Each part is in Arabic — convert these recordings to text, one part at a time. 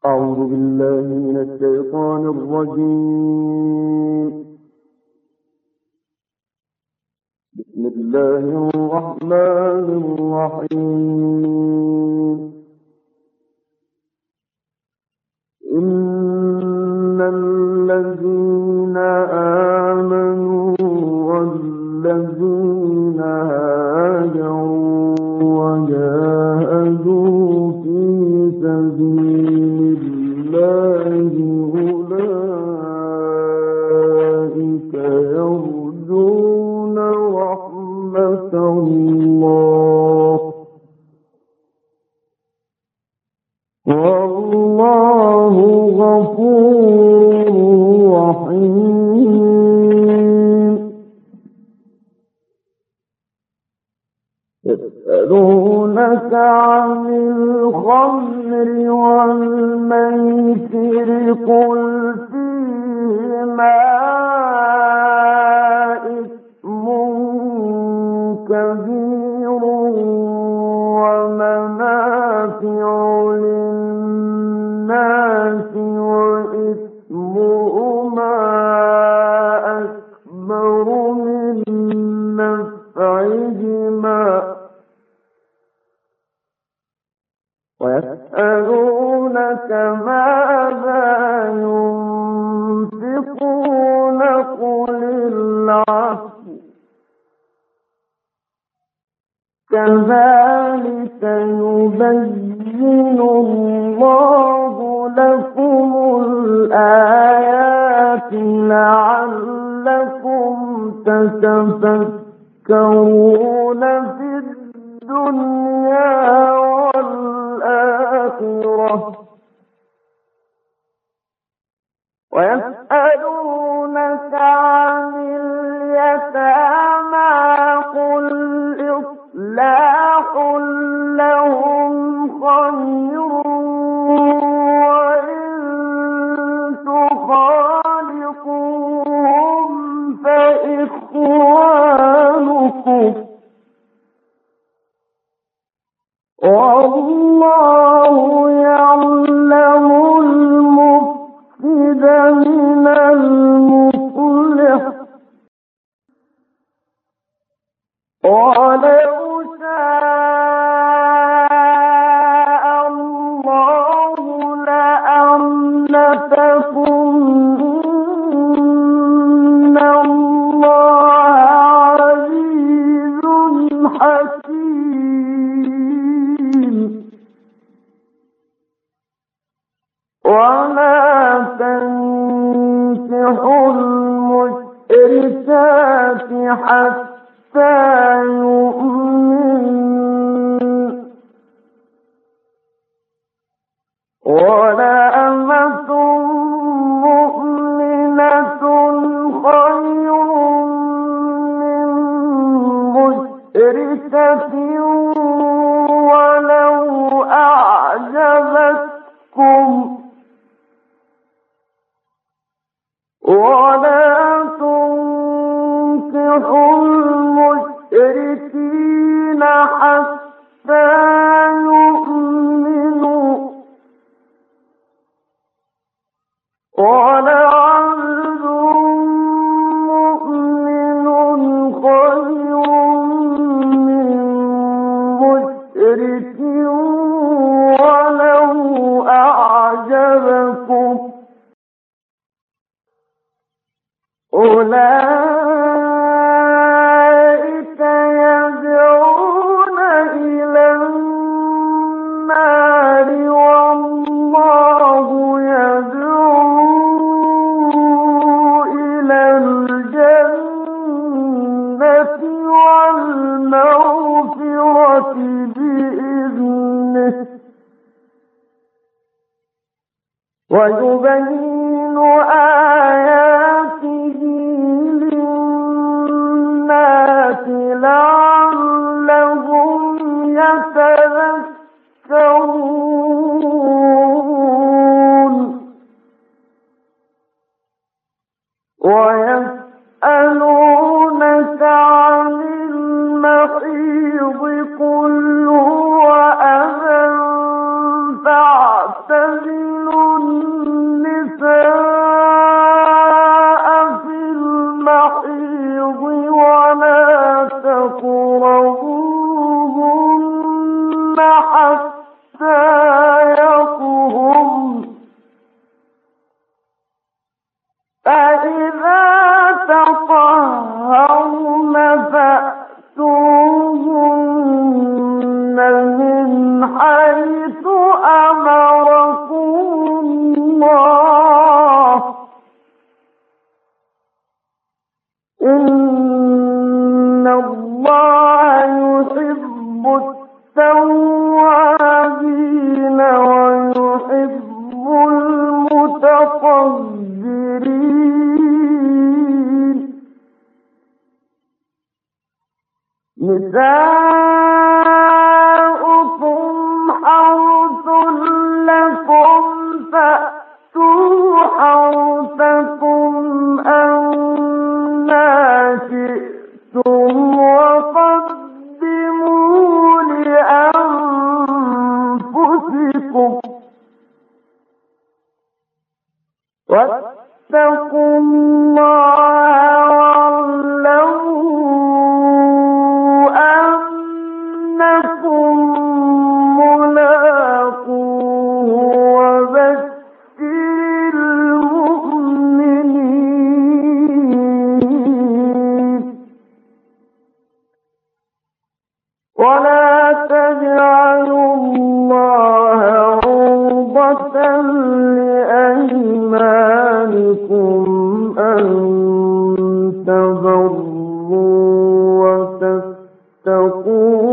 أعوذ بالله من الشيطان الرجيم. بسم الله الرحمن الرحيم. إن الذين آمنوا والذين هاجروا وجاهدوا في سبيل الله أولئك يرجون رحمة الله، والله غفور رحيم. يسألونك عن الخمر والميسر قل فيهما إثم كبير ومنافع للناس وإثمهما أكبر من نفعهما، ويسألونك ماذا ينفقون قل العفو، كذلك يبين الله لكم الآيات لعلكم تتفكرون في الدنيا والآخرة. ويسألونك عن اليتامى قل إصلاح لهم خير وإن تخالطوهم فإخوانكم، والله يعلم المفسد من المصلح، ولو شاء الله لأعنتكم إن الله عزيز حكيم. ولا تنكحوا المشركات حتى يؤمنن، ولأمة مؤمنة خير من مشركة ولو أعجبتكم، ولا تنكحوا المشركين حتى يؤمنوا، ولعبد مؤمن خير من مشرك ولو أعجبكم، أولئك يدعون إلى النار والله يدعو إلى الجنة والمغفرة بإذنه، ويبين آياته للناس لعلهم يتذكرون. ويسألونك عن المحيض قل هو أذى فاعتزلوا نساؤكم حرث لكم فأتوا حرثكم أنى شئتم وقدموا لأنفسكم واتقوا الله واعلموا أنكم ملاقوه وبشر المؤمنين ولا تجعلوا الله عرضة لأيمانكم أن تبروا وتتقوا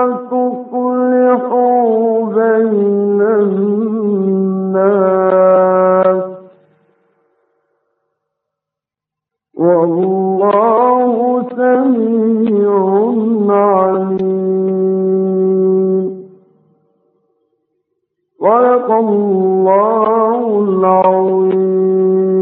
وتصلحوا بين الناس والله سميع عليم. صدق الله العظيم.